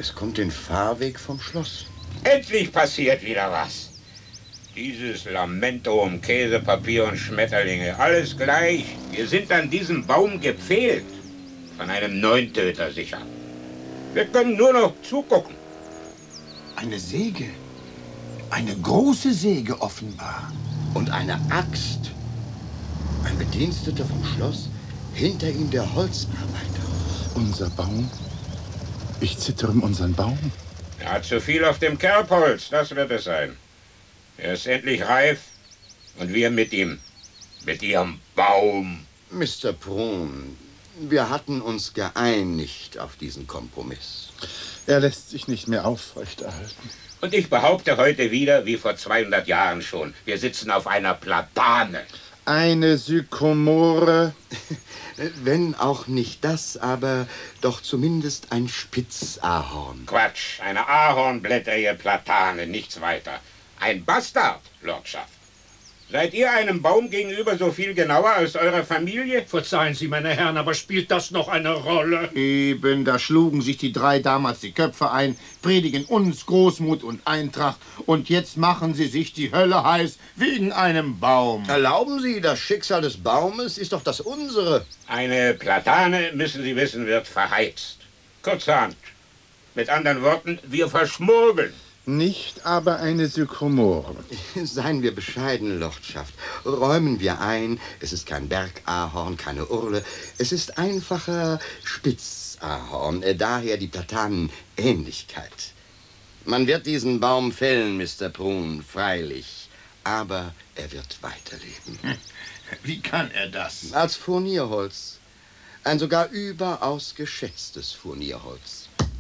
[SPEAKER 4] Es kommt den Fahrweg vom Schloss.
[SPEAKER 5] Endlich passiert wieder was. Dieses Lamento um Käse, Papier und Schmetterlinge, alles gleich. Wir sind an diesem Baum gepfählt. Von einem Neuntöter sicher. Wir können nur noch zugucken.
[SPEAKER 7] Eine Säge. Eine große Säge offenbar.
[SPEAKER 4] Und eine Axt. Ein Bediensteter vom Schloss, hinter ihm der Holzarbeiter.
[SPEAKER 3] Unser Baum? Ich zittere um unseren Baum.
[SPEAKER 5] Er hat zu viel auf dem Kerbholz, das wird es sein. Er ist endlich reif und wir mit ihm. Mit ihrem Baum.
[SPEAKER 4] Mister Prun, wir hatten uns geeinigt auf diesen Kompromiss.
[SPEAKER 3] Er lässt sich nicht mehr aufrechterhalten.
[SPEAKER 5] Und ich behaupte heute wieder, wie vor zweihundert Jahren schon, wir sitzen auf einer Platane.
[SPEAKER 3] Eine Sykomore.
[SPEAKER 4] Wenn auch nicht das, aber doch zumindest ein Spitzahorn.
[SPEAKER 5] Quatsch, eine ahornblättrige Platane, nichts weiter. Ein Bastard, Lordschaft. Seid ihr einem Baum gegenüber so viel genauer als eurer Familie?
[SPEAKER 6] Verzeihen Sie, meine Herren, aber spielt das noch eine Rolle?
[SPEAKER 8] Eben, da schlugen sich die drei damals die Köpfe ein, predigen uns Großmut und Eintracht und jetzt machen sie sich die Hölle heiß wegen einem Baum.
[SPEAKER 4] Erlauben Sie, das Schicksal des Baumes ist doch das unsere.
[SPEAKER 5] Eine Platane, müssen Sie wissen, wird verheizt. Kurzerhand. Mit anderen Worten, wir verschmurgeln.
[SPEAKER 3] Nicht aber eine Sykomore.
[SPEAKER 4] Seien wir bescheiden, Lordschaft. Räumen wir ein, es ist kein Bergahorn, keine Urle. Es ist einfacher Spitzahorn, äh, daher die Platanenähnlichkeit. Man wird diesen Baum fällen, Mister Prun, freilich. Aber er wird weiterleben.
[SPEAKER 7] Wie kann er das?
[SPEAKER 4] Als Furnierholz. Ein sogar überaus geschätztes Furnierholz.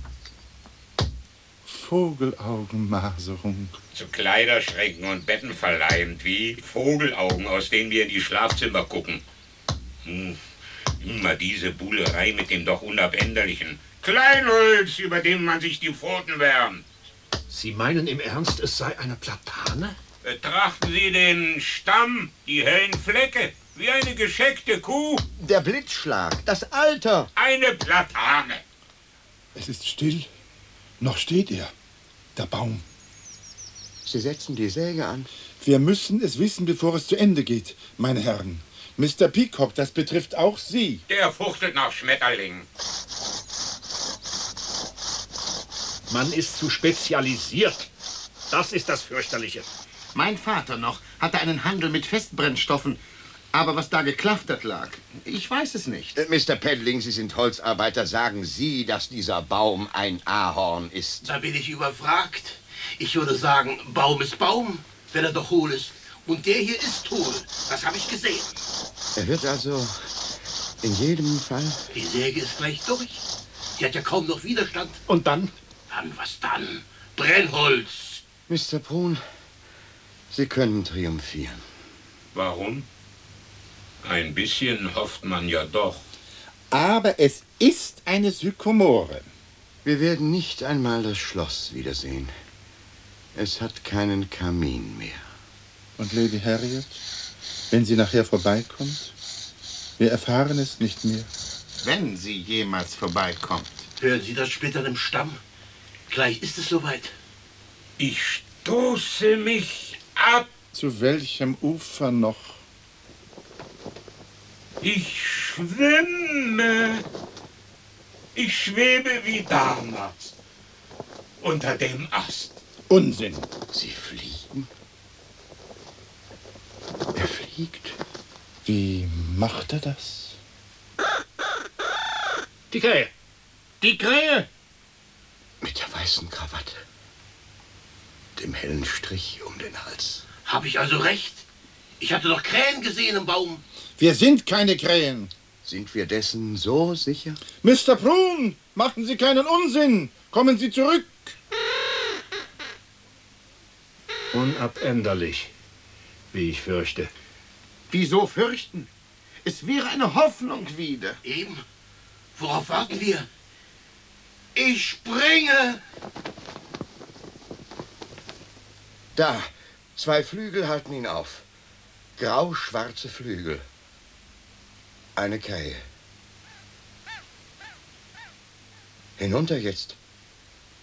[SPEAKER 3] Vogelaugenmaserung.
[SPEAKER 5] Zu Kleiderschränken und Betten verleihend, wie Vogelaugen, aus denen wir in die Schlafzimmer gucken. Hm. Immer diese Buhlerei mit dem doch Unabänderlichen. Kleinholz, über dem man sich die Pfoten wärmt.
[SPEAKER 6] Sie meinen im Ernst, es sei eine Platane?
[SPEAKER 5] Betrachten Sie den Stamm, die hellen Flecke, wie eine gescheckte Kuh.
[SPEAKER 4] Der Blitzschlag, das Alter.
[SPEAKER 5] Eine Platane.
[SPEAKER 3] Es ist still. Noch steht er. Der Baum.
[SPEAKER 4] Sie setzen die Säge an.
[SPEAKER 3] Wir müssen es wissen, bevor es zu Ende geht, meine Herren. Mister Peacock, das betrifft auch Sie.
[SPEAKER 5] Der fuchtelt nach Schmetterlingen.
[SPEAKER 6] Man ist zu spezialisiert. Das ist das Fürchterliche.
[SPEAKER 8] Mein Vater noch hatte einen Handel mit Festbrennstoffen, aber was da geklaftert lag, ich weiß es nicht.
[SPEAKER 4] Äh, Mister Peddling, Sie sind Holzarbeiter. Sagen Sie, dass dieser Baum ein Ahorn ist.
[SPEAKER 7] Da bin ich überfragt. Ich würde sagen, Baum ist Baum, wenn er doch hohl ist. Und der hier ist hohl. Das habe ich gesehen.
[SPEAKER 4] Er wird also in jedem Fall...
[SPEAKER 7] Die Säge ist gleich durch. Sie hat ja kaum noch Widerstand.
[SPEAKER 6] Und dann?
[SPEAKER 7] Dann, was dann? Brennholz.
[SPEAKER 4] Mister Prun, Sie können triumphieren.
[SPEAKER 5] Warum? Ein bisschen hofft man ja doch.
[SPEAKER 3] Aber es ist eine Sykomore.
[SPEAKER 4] Wir werden nicht einmal das Schloss wiedersehen. Es hat keinen Kamin mehr.
[SPEAKER 3] Und Lady Harriet, wenn sie nachher vorbeikommt? Wir erfahren es nicht mehr.
[SPEAKER 8] Wenn sie jemals vorbeikommt.
[SPEAKER 7] Hören Sie das Splittern im Stamm? Gleich ist es soweit.
[SPEAKER 5] Ich stoße mich ab.
[SPEAKER 3] Zu welchem Ufer noch?
[SPEAKER 5] Ich schwimme. Ich schwebe wie damals. Unter dem Ast.
[SPEAKER 3] Unsinn.
[SPEAKER 4] Sie fliegen? Er fliegt.
[SPEAKER 3] Wie macht er das?
[SPEAKER 6] Die Krähe.
[SPEAKER 8] Die Krähe!
[SPEAKER 4] Mit der weißen Krawatte. Dem hellen Strich um den Hals.
[SPEAKER 7] Habe ich also recht? Ich hatte doch Krähen gesehen im Baum.
[SPEAKER 3] Wir sind keine Krähen.
[SPEAKER 4] Sind wir dessen so sicher?
[SPEAKER 3] Mister Prun, machen Sie keinen Unsinn. Kommen Sie zurück.
[SPEAKER 6] Unabänderlich, wie ich fürchte.
[SPEAKER 8] Wieso fürchten? Es wäre eine Hoffnung wieder.
[SPEAKER 7] Eben. Worauf warten wir? Ich springe!
[SPEAKER 4] Da, zwei Flügel halten ihn auf. Grau-schwarze Flügel. Eine Krähe. Hinunter jetzt.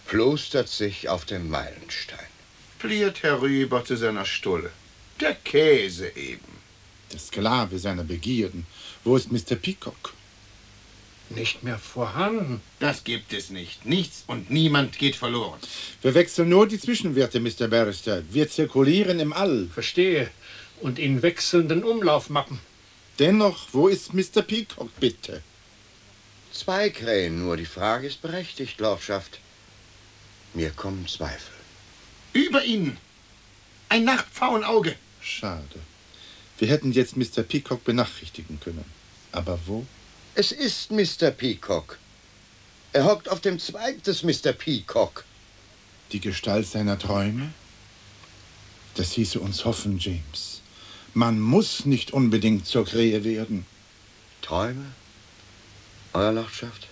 [SPEAKER 4] plustert sich auf dem Meilenstein.
[SPEAKER 3] Pliert herüber zu seiner Stulle. Der Käse eben. Der Sklave seiner Begierden. Wo ist Mister Peacock?
[SPEAKER 6] Nicht mehr vorhanden.
[SPEAKER 8] Das gibt es nicht. Nichts und niemand geht verloren.
[SPEAKER 3] Wir wechseln nur die Zwischenwerte, Mister Barrister. Wir zirkulieren im All.
[SPEAKER 6] Verstehe. Und in wechselnden Umlaufmappen.
[SPEAKER 3] Dennoch, wo ist Mister Peacock, bitte?
[SPEAKER 4] Zwei Krähen nur. Die Frage ist berechtigt, Lordschaft. Mir kommen Zweifel.
[SPEAKER 8] Über ihnen. Ein Nachtpfauenauge.
[SPEAKER 3] Schade. Wir hätten jetzt Mister Peacock benachrichtigen können. Aber wo?
[SPEAKER 4] Es ist Mister Peacock. Er hockt auf dem Zweig des Mister Peacock.
[SPEAKER 3] Die Gestalt seiner Träume? Das hieße uns hoffen, James. Man muss nicht unbedingt zur Krähe werden.
[SPEAKER 4] Träume, Euer Lordschaft?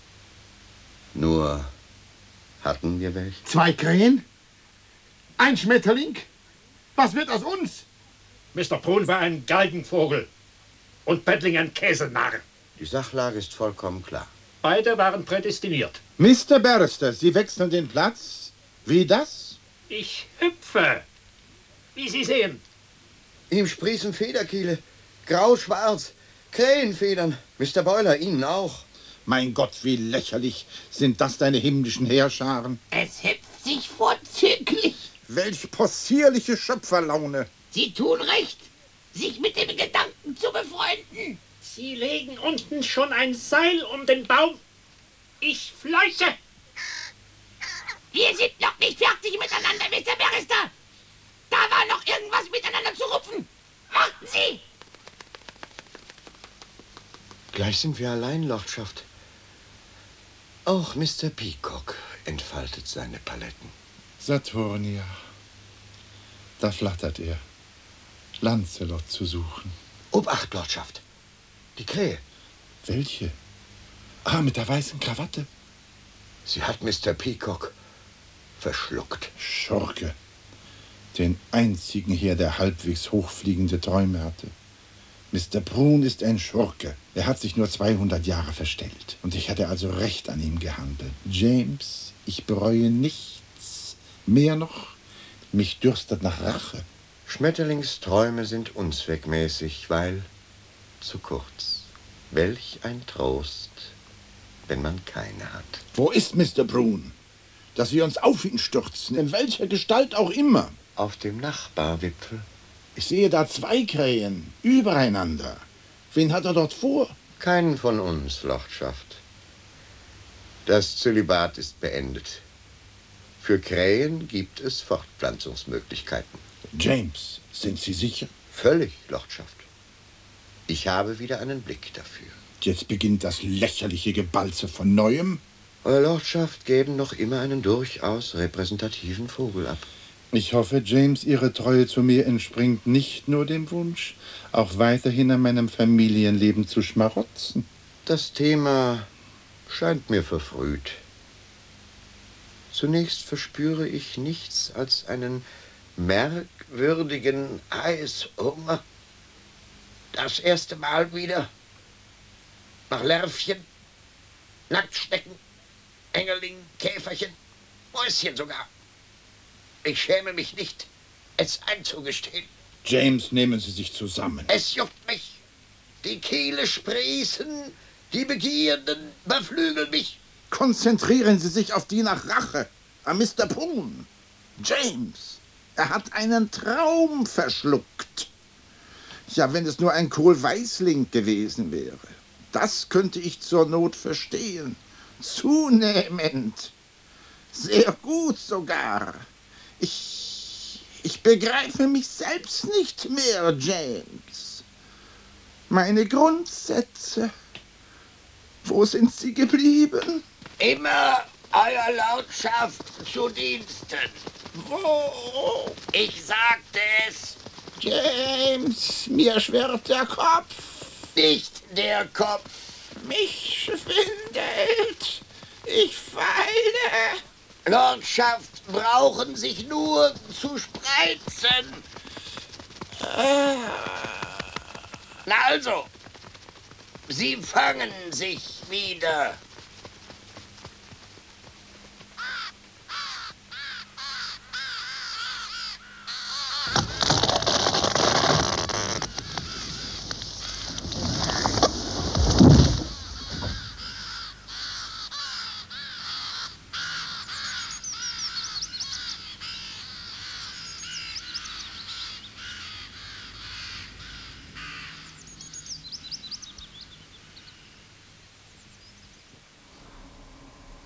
[SPEAKER 4] Nur hatten wir welche?
[SPEAKER 8] Zwei Krähen? Ein Schmetterling? Was wird aus uns?
[SPEAKER 6] Mister Prun war ein Galgenvogel und Paddling ein Käsenarr.
[SPEAKER 4] Die Sachlage ist vollkommen klar.
[SPEAKER 6] Beide waren prädestiniert.
[SPEAKER 3] Mister Barrister, Sie wechseln den Platz? Wie das?
[SPEAKER 6] Ich hüpfe, wie Sie sehen.
[SPEAKER 4] Ihm sprießen Federkiele, grau-schwarz, Krähenfedern. Mister Boiler, Ihnen auch.
[SPEAKER 3] Mein Gott, wie lächerlich sind das deine himmlischen Heerscharen.
[SPEAKER 10] Es hüpft sich vorzüglich.
[SPEAKER 3] Welch possierliche Schöpferlaune.
[SPEAKER 10] Sie tun recht, sich mit dem Gedanken zu befreunden.
[SPEAKER 6] Sie legen unten schon ein Seil um den Baum. Ich fleuche.
[SPEAKER 10] Wir sind noch nicht fertig miteinander, Mister Barrister. Da war noch irgendwas miteinander zu rupfen. Warten Sie!
[SPEAKER 4] Gleich sind wir allein, Lordschaft. Auch Mister Peacock entfaltet seine Paletten.
[SPEAKER 3] Saturnia. Da flattert er. Lancelot zu suchen.
[SPEAKER 4] Obacht, Lordschaft. Die Krähe.
[SPEAKER 3] Welche? Ah, mit der weißen Krawatte.
[SPEAKER 4] Sie hat Mister Peacock verschluckt.
[SPEAKER 3] Schurke. Den einzigen hier, der halbwegs hochfliegende Träume hatte. Mister Prun ist ein Schurke. Er hat sich nur zweihundert Jahre verstellt. Und ich hatte also recht an ihm gehandelt. James, ich bereue nichts. Mehr noch, mich dürstet nach Rache.
[SPEAKER 4] Schmetterlingsträume sind unzweckmäßig, weil zu kurz. Welch ein Trost, wenn man keine hat.
[SPEAKER 3] Wo ist Mister Prun? Dass wir uns auf ihn stürzen, in welcher Gestalt auch immer.
[SPEAKER 4] Auf dem Nachbarwipfel.
[SPEAKER 3] Ich sehe da zwei Krähen, übereinander. Wen hat er dort vor?
[SPEAKER 4] Keinen von uns, Lordschaft. Das Zölibat ist beendet. Für Krähen gibt es Fortpflanzungsmöglichkeiten.
[SPEAKER 3] James, sind Sie sicher?
[SPEAKER 4] Völlig, Lordschaft. Ich habe wieder einen Blick dafür.
[SPEAKER 3] Jetzt beginnt das lächerliche Gebalze von Neuem.
[SPEAKER 4] Euer Lordschaft geben noch immer einen durchaus repräsentativen Vogel ab.
[SPEAKER 3] Ich hoffe, James, Ihre Treue zu mir entspringt nicht nur dem Wunsch, auch weiterhin an meinem Familienleben zu schmarotzen.
[SPEAKER 4] Das Thema scheint mir verfrüht. Zunächst verspüre ich nichts als einen merkwürdigen Heißhunger. Das erste Mal wieder. Nach Lärvchen, Nacktschnecken, Engerling, Käferchen, Mäuschen sogar. Ich schäme mich nicht, es einzugestehen.
[SPEAKER 3] James, nehmen Sie sich zusammen.
[SPEAKER 4] Es juckt mich. Die Kiele sprießen, die Begierden beflügeln mich.
[SPEAKER 3] Konzentrieren Sie sich auf die nach Rache, an Mister Prun. James, er hat einen Traum verschluckt. Ja, wenn es nur ein Kohlweißling gewesen wäre. Das könnte ich zur Not verstehen. Zunehmend. Sehr gut sogar. Ich, ich begreife mich selbst nicht mehr, James. Meine Grundsätze, wo sind sie geblieben?
[SPEAKER 10] Immer Euer Lordschaft zu Diensten.
[SPEAKER 3] Wo?
[SPEAKER 10] Ich sagte es.
[SPEAKER 3] James, mir schwirrt der Kopf.
[SPEAKER 10] Nicht der Kopf.
[SPEAKER 3] Mich schwindelt. Ich falle.
[SPEAKER 10] Lordschaft brauchen sich nur zu spreizen.
[SPEAKER 3] Ah.
[SPEAKER 10] Na also, sie fangen sich wieder.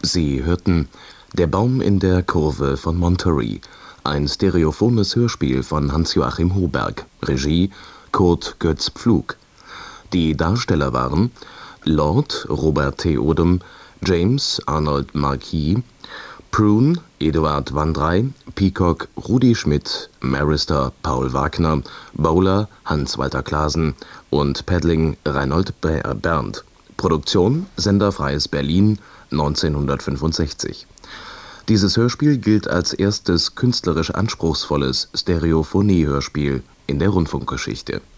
[SPEAKER 2] Sie hörten Der Baum in der Kurve von Monterey, ein stereophones Hörspiel von Hans-Joachim Hoberg, Regie Kurt Götz-Pflug. Die Darsteller waren Lord Robert T. Odom, James Arnold Marquis, Prune Eduard Vandrey, Peacock Rudi Schmidt, Marister Paul Wagner, Bowler Hans-Walter Klaasen und Paddling Reinhold Berndt. Produktion Senderfreies Berlin neunzehnhundertfünfundsechzig. Dieses Hörspiel gilt als erstes künstlerisch anspruchsvolles Stereophonie-Hörspiel in der Rundfunkgeschichte.